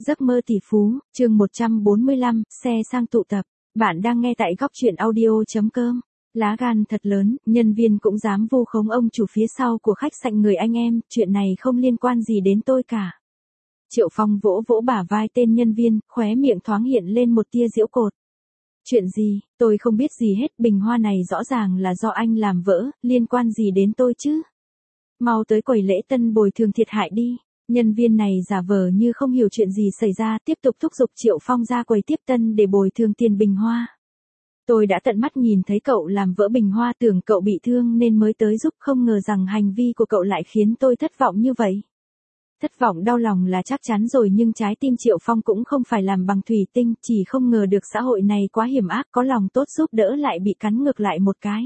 Giấc mơ tỷ phú, chương 145, xe sang tụ tập. Bạn đang nghe tại góc truyện audio.com. Lá gan thật lớn, nhân viên cũng dám vu khống ông chủ phía sau của khách sạn người anh em, chuyện này không liên quan gì đến tôi cả. Triệu Phong vỗ vỗ bả vai tên nhân viên, khóe miệng thoáng hiện lên một tia giễu cợt. Chuyện gì, tôi không biết gì hết, bình hoa này rõ ràng là do anh làm vỡ, liên quan gì đến tôi chứ? Mau tới quầy lễ tân bồi thường thiệt hại đi. Nhân viên này giả vờ như không hiểu chuyện gì xảy ra, tiếp tục thúc giục Triệu Phong ra quầy tiếp tân để bồi thường tiền bình hoa. Tôi đã tận mắt nhìn thấy cậu làm vỡ bình hoa, tưởng cậu bị thương nên mới tới giúp, không ngờ rằng hành vi của cậu lại khiến tôi thất vọng như vậy. Thất vọng đau lòng là chắc chắn rồi, nhưng trái tim Triệu Phong cũng không phải làm bằng thủy tinh, chỉ không ngờ được xã hội này quá hiểm ác, có lòng tốt giúp đỡ lại bị cắn ngược lại một cái.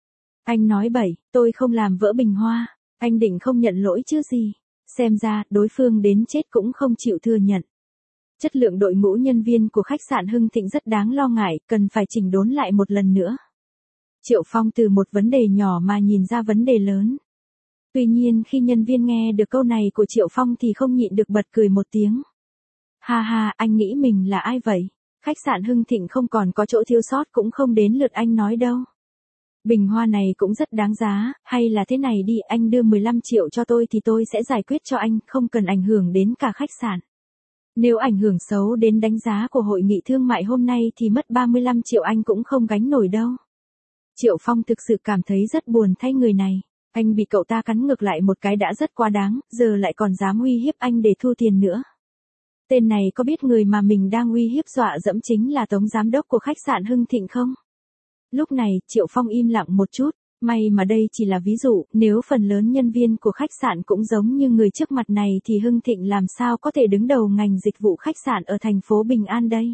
Anh nói bậy, tôi không làm vỡ bình hoa, anh định không nhận lỗi chứ gì. Xem ra, đối phương đến chết cũng không chịu thừa nhận. Chất lượng đội ngũ nhân viên của khách sạn Hưng Thịnh rất đáng lo ngại, cần phải chỉnh đốn lại một lần nữa. Triệu Phong từ một vấn đề nhỏ mà nhìn ra vấn đề lớn. Tuy nhiên khi nhân viên nghe được câu này của Triệu Phong thì không nhịn được bật cười một tiếng. Ha ha, anh nghĩ mình là ai vậy? Khách sạn Hưng Thịnh không còn có chỗ thiếu sót cũng không đến lượt anh nói đâu. Bình hoa này cũng rất đáng giá, hay là thế này đi, anh đưa 15 triệu cho tôi thì tôi sẽ giải quyết cho anh, không cần ảnh hưởng đến cả khách sạn. Nếu ảnh hưởng xấu đến đánh giá của hội nghị thương mại hôm nay thì mất 35 triệu anh cũng không gánh nổi đâu. Triệu Phong thực sự cảm thấy rất buồn thay người này. Anh bị cậu ta cắn ngược lại một cái đã rất quá đáng, giờ lại còn dám uy hiếp anh để thu tiền nữa. Tên này có biết người mà mình đang uy hiếp dọa dẫm chính là tổng giám đốc của khách sạn Hưng Thịnh không? Lúc này, Triệu Phong im lặng một chút, may mà đây chỉ là ví dụ, nếu phần lớn nhân viên của khách sạn cũng giống như người trước mặt này thì Hưng Thịnh làm sao có thể đứng đầu ngành dịch vụ khách sạn ở thành phố Bình An đây?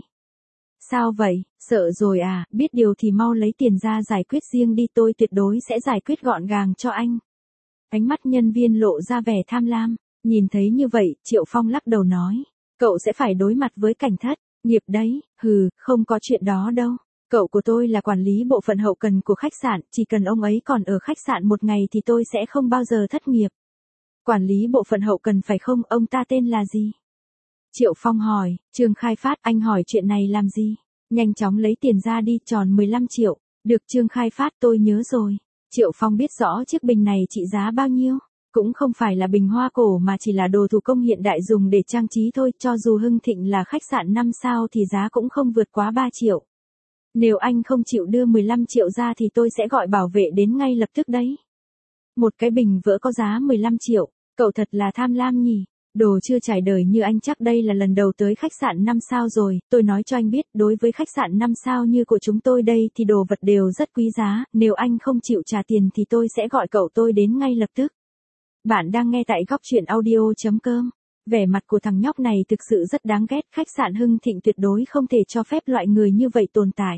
Sao vậy, sợ rồi à, biết điều thì mau lấy tiền ra giải quyết riêng đi, tôi tuyệt đối sẽ giải quyết gọn gàng cho anh. Ánh mắt nhân viên lộ ra vẻ tham lam, nhìn thấy như vậy, Triệu Phong lắc đầu nói, cậu sẽ phải đối mặt với cảnh thất, nghiệp đấy, không có chuyện đó đâu. Cậu của tôi là quản lý bộ phận hậu cần của khách sạn, chỉ cần ông ấy còn ở khách sạn một ngày thì tôi sẽ không bao giờ thất nghiệp. Quản lý bộ phận hậu cần phải không, ông ta tên là gì? Triệu Phong hỏi, Trương Khai Phát, anh hỏi chuyện này làm gì? Nhanh chóng lấy tiền ra đi, tròn 15 triệu. Được Trương Khai Phát, tôi nhớ rồi. Triệu Phong biết rõ chiếc bình này trị giá bao nhiêu. Cũng không phải là bình hoa cổ mà chỉ là đồ thủ công hiện đại dùng để trang trí thôi, cho dù Hưng Thịnh là khách sạn 5 sao thì giá cũng không vượt quá 3 triệu. Nếu anh không chịu đưa 15 triệu ra thì tôi sẽ gọi bảo vệ đến ngay lập tức đấy. Một cái bình vỡ có giá 15 triệu, cậu thật là tham lam nhỉ. Đồ chưa trải đời như anh chắc đây là lần đầu tới khách sạn 5 sao rồi, tôi nói cho anh biết, đối với khách sạn 5 sao như của chúng tôi đây thì đồ vật đều rất quý giá, nếu anh không chịu trả tiền thì tôi sẽ gọi cậu tôi đến ngay lập tức. Bạn đang nghe tại góc truyện audio.com. Vẻ mặt của thằng nhóc này thực sự rất đáng ghét, khách sạn Hưng Thịnh tuyệt đối không thể cho phép loại người như vậy tồn tại.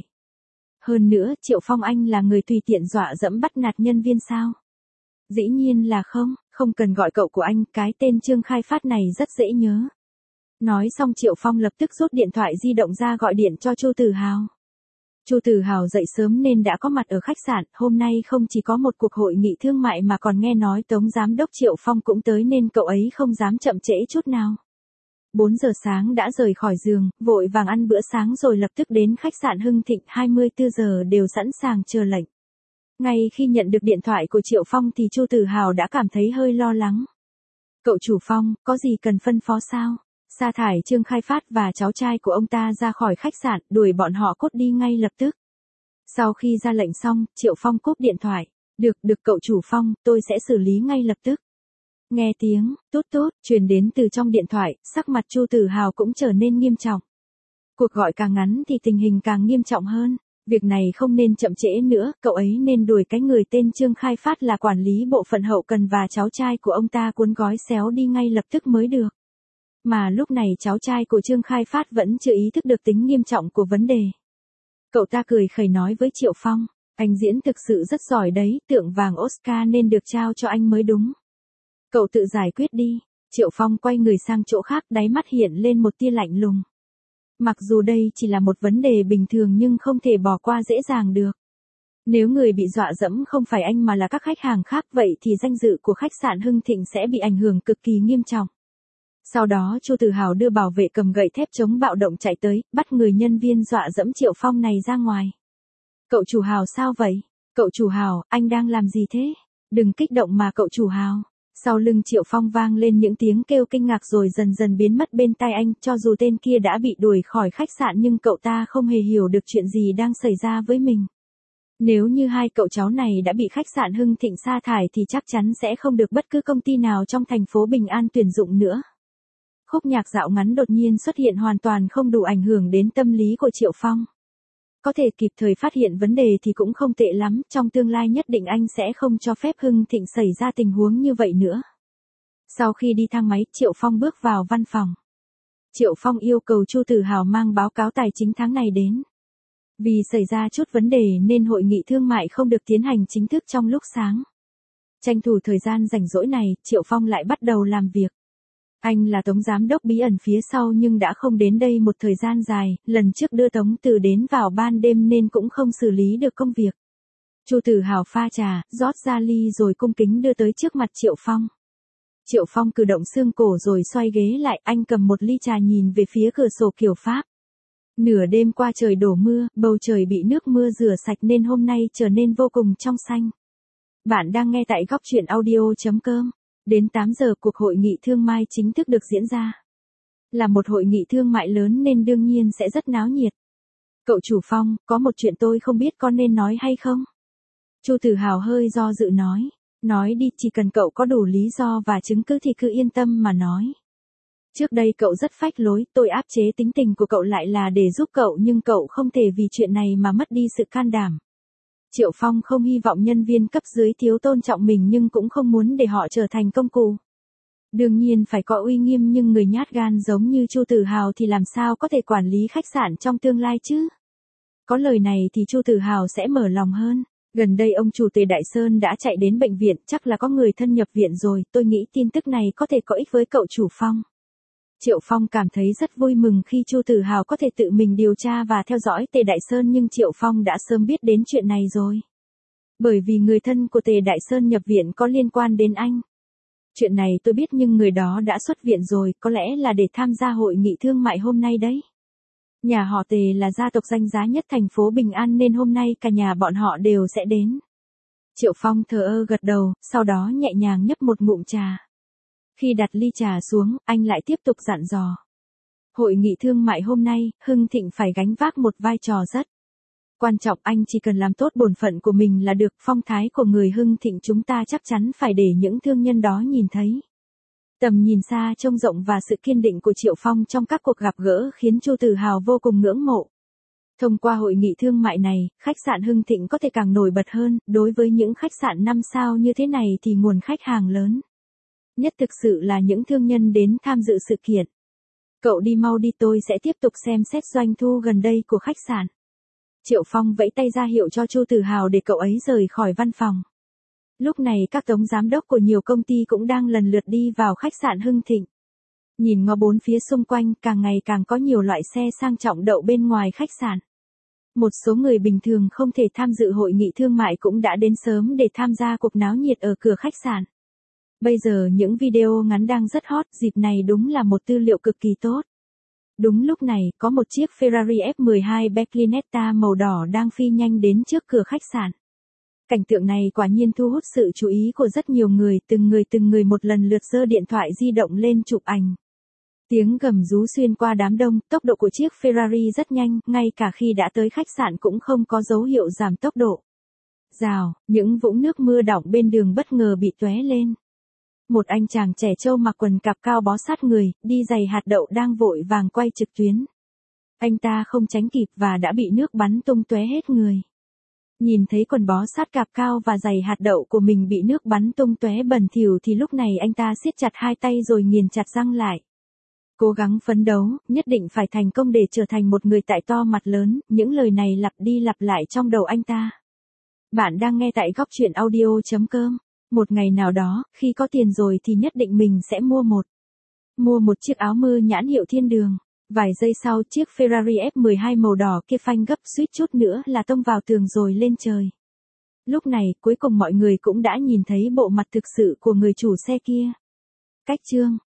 Hơn nữa, Triệu Phong anh là người tùy tiện dọa dẫm bắt nạt nhân viên sao? Dĩ nhiên là không cần gọi cậu của anh, cái tên Trương Khai Phát này rất dễ nhớ. Nói xong Triệu Phong lập tức rút điện thoại di động ra gọi điện cho Chu Tử Hào. Chu Tử Hào dậy sớm nên đã có mặt ở khách sạn, hôm nay không chỉ có một cuộc hội nghị thương mại mà còn nghe nói Tống Giám đốc Triệu Phong cũng tới nên cậu ấy không dám chậm trễ chút nào. 4 giờ sáng đã rời khỏi giường, vội vàng ăn bữa sáng rồi lập tức đến khách sạn Hưng Thịnh, 24 giờ đều sẵn sàng chờ lệnh. Ngay khi nhận được điện thoại của Triệu Phong thì Chu Tử Hào đã cảm thấy hơi lo lắng. Cậu chủ Phong, có gì cần phân phó sao? Sa thải Trương Khai Phát và cháu trai của ông ta ra khỏi khách sạn, đuổi bọn họ cốt đi ngay lập tức. Sau khi ra lệnh xong, Triệu Phong cúp điện thoại. Được cậu chủ Phong, tôi sẽ xử lý ngay lập tức. Nghe tiếng, tút tút, truyền đến từ trong điện thoại, sắc mặt Chu Tử Hào cũng trở nên nghiêm trọng. Cuộc gọi càng ngắn thì tình hình càng nghiêm trọng hơn. Việc này không nên chậm trễ nữa, cậu ấy nên đuổi cái người tên Trương Khai Phát là quản lý bộ phận hậu cần và cháu trai của ông ta cuốn gói xéo đi ngay lập tức mới được. Mà lúc này cháu trai của Trương Khai Phát vẫn chưa ý thức được tính nghiêm trọng của vấn đề. Cậu ta cười khẩy nói với Triệu Phong, anh diễn thực sự rất giỏi đấy, tượng vàng Oscar nên được trao cho anh mới đúng. Cậu tự giải quyết đi. Triệu Phong quay người sang chỗ khác, đáy mắt hiện lên một tia lạnh lùng. Mặc dù đây chỉ là một vấn đề bình thường nhưng không thể bỏ qua dễ dàng được. Nếu người bị dọa dẫm không phải anh mà là các khách hàng khác vậy thì danh dự của khách sạn Hưng Thịnh sẽ bị ảnh hưởng cực kỳ nghiêm trọng. Sau đó Chu Tử Hào đưa bảo vệ cầm gậy thép chống bạo động chạy tới, bắt người nhân viên dọa dẫm Triệu Phong này ra ngoài. Cậu chủ Hào sao vậy? Cậu chủ Hào, anh đang làm gì thế? Đừng kích động mà cậu chủ Hào. Sau lưng Triệu Phong vang lên những tiếng kêu kinh ngạc rồi dần dần biến mất bên tai anh, cho dù tên kia đã bị đuổi khỏi khách sạn nhưng cậu ta không hề hiểu được chuyện gì đang xảy ra với mình. Nếu như hai cậu cháu này đã bị khách sạn Hưng Thịnh sa thải thì chắc chắn sẽ không được bất cứ công ty nào trong thành phố Bình An tuyển dụng nữa. Khúc nhạc dạo ngắn đột nhiên xuất hiện hoàn toàn không đủ ảnh hưởng đến tâm lý của Triệu Phong. Có thể kịp thời phát hiện vấn đề thì cũng không tệ lắm, trong tương lai nhất định anh sẽ không cho phép Hưng Thịnh xảy ra tình huống như vậy nữa. Sau khi đi thang máy, Triệu Phong bước vào văn phòng. Triệu Phong yêu cầu Chu Tử Hào mang báo cáo tài chính tháng này đến. Vì xảy ra chút vấn đề nên hội nghị thương mại không được tiến hành chính thức trong lúc sáng. Tranh thủ thời gian rảnh rỗi này, Triệu Phong lại bắt đầu làm việc. Anh là Tống giám đốc bí ẩn phía sau nhưng đã không đến đây một thời gian dài, lần trước đưa Tống Từ đến vào ban đêm nên cũng không xử lý được công việc. Chu Tử Hào pha trà, rót ra ly rồi cung kính đưa tới trước mặt Triệu Phong. Triệu Phong cử động xương cổ rồi xoay ghế lại, anh cầm một ly trà nhìn về phía cửa sổ kiểu Pháp. Nửa đêm qua trời đổ mưa, bầu trời bị nước mưa rửa sạch nên hôm nay trở nên vô cùng trong xanh. Bạn đang nghe tại góc truyện audio.com. Đến 8 giờ cuộc hội nghị thương mại chính thức được diễn ra. Là một hội nghị thương mại lớn nên đương nhiên sẽ rất náo nhiệt. Cậu chủ Phong, có một chuyện tôi không biết có nên nói hay không? Chu Tử Hào hơi do dự nói. Nói đi, chỉ cần cậu có đủ lý do và chứng cứ thì cứ yên tâm mà nói. Trước đây cậu rất phách lối, tôi áp chế tính tình của cậu lại là để giúp cậu nhưng cậu không thể vì chuyện này mà mất đi sự can đảm. Triệu Phong không hy vọng nhân viên cấp dưới thiếu tôn trọng mình nhưng cũng không muốn để họ trở thành công cụ. Đương nhiên phải có uy nghiêm nhưng người nhát gan giống như Chu Tử Hào thì làm sao có thể quản lý khách sạn trong tương lai chứ? Có lời này thì Chu Tử Hào sẽ mở lòng hơn. Gần đây ông chủ Tề Đại Sơn đã chạy đến bệnh viện, chắc là có người thân nhập viện rồi, tôi nghĩ tin tức này có thể có ích với cậu chủ Phong. Triệu Phong cảm thấy rất vui mừng khi Chu Tử Hào có thể tự mình điều tra và theo dõi Tề Đại Sơn nhưng Triệu Phong đã sớm biết đến chuyện này rồi. Bởi vì người thân của Tề Đại Sơn nhập viện có liên quan đến anh. Chuyện này tôi biết nhưng người đó đã xuất viện rồi, có lẽ là để tham gia hội nghị thương mại hôm nay đấy. Nhà họ Tề là gia tộc danh giá nhất thành phố Bình An nên hôm nay cả nhà bọn họ đều sẽ đến. Triệu Phong thờ ơ gật đầu, sau đó nhẹ nhàng nhấp một ngụm trà. Khi đặt ly trà xuống, anh lại tiếp tục dặn dò. Hội nghị thương mại hôm nay, Hưng Thịnh phải gánh vác một vai trò rất quan trọng, anh chỉ cần làm tốt bổn phận của mình là được, phong thái của người Hưng Thịnh chúng ta chắc chắn phải để những thương nhân đó nhìn thấy. Tầm nhìn xa trông rộng và sự kiên định của Triệu Phong trong các cuộc gặp gỡ khiến Chu Tử Hào vô cùng ngưỡng mộ. Thông qua hội nghị thương mại này, khách sạn Hưng Thịnh có thể càng nổi bật hơn, đối với những khách sạn 5 sao như thế này thì nguồn khách hàng lớn nhất thực sự là những thương nhân đến tham dự sự kiện. Cậu đi mau đi, tôi sẽ tiếp tục xem xét doanh thu gần đây của khách sạn. Triệu Phong vẫy tay ra hiệu cho Chu Tử Hào để cậu ấy rời khỏi văn phòng. Lúc này các tống giám đốc của nhiều công ty cũng đang lần lượt đi vào khách sạn Hưng Thịnh. Nhìn ngó bốn phía xung quanh, càng ngày càng có nhiều loại xe sang trọng đậu bên ngoài khách sạn. Một số người bình thường không thể tham dự hội nghị thương mại cũng đã đến sớm để tham gia cuộc náo nhiệt ở cửa khách sạn. Bây giờ những video ngắn đang rất hot, dịp này đúng là một tư liệu cực kỳ tốt. Đúng lúc này, có một chiếc Ferrari F12 Berlinetta màu đỏ đang phi nhanh đến trước cửa khách sạn. Cảnh tượng này quả nhiên thu hút sự chú ý của rất nhiều người, từng người một lần lượt giơ điện thoại di động lên chụp ảnh. Tiếng gầm rú xuyên qua đám đông, tốc độ của chiếc Ferrari rất nhanh, ngay cả khi đã tới khách sạn cũng không có dấu hiệu giảm tốc độ. Rào, những vũng nước mưa đọng bên đường bất ngờ bị tóe lên. Một anh chàng trẻ trâu mặc quần cạp cao bó sát người, đi giày hạt đậu đang vội vàng quay trực tuyến. Anh ta không tránh kịp và đã bị nước bắn tung tóe hết người. Nhìn thấy quần bó sát cạp cao và giày hạt đậu của mình bị nước bắn tung tóe bẩn thỉu thì lúc này anh ta siết chặt hai tay rồi nghiền chặt răng lại. Cố gắng phấn đấu, nhất định phải thành công để trở thành một người tại to mặt lớn, những lời này lặp đi lặp lại trong đầu anh ta. Bạn đang nghe tại góc truyện audio.com. Một ngày nào đó, khi có tiền rồi thì nhất định mình sẽ mua một chiếc áo mưa nhãn hiệu Thiên Đường. Vài giây sau, chiếc Ferrari F12 màu đỏ kia phanh gấp suýt chút nữa là tông vào tường rồi lên trời. Lúc này, cuối cùng mọi người cũng đã nhìn thấy bộ mặt thực sự của người chủ xe kia. Cách chương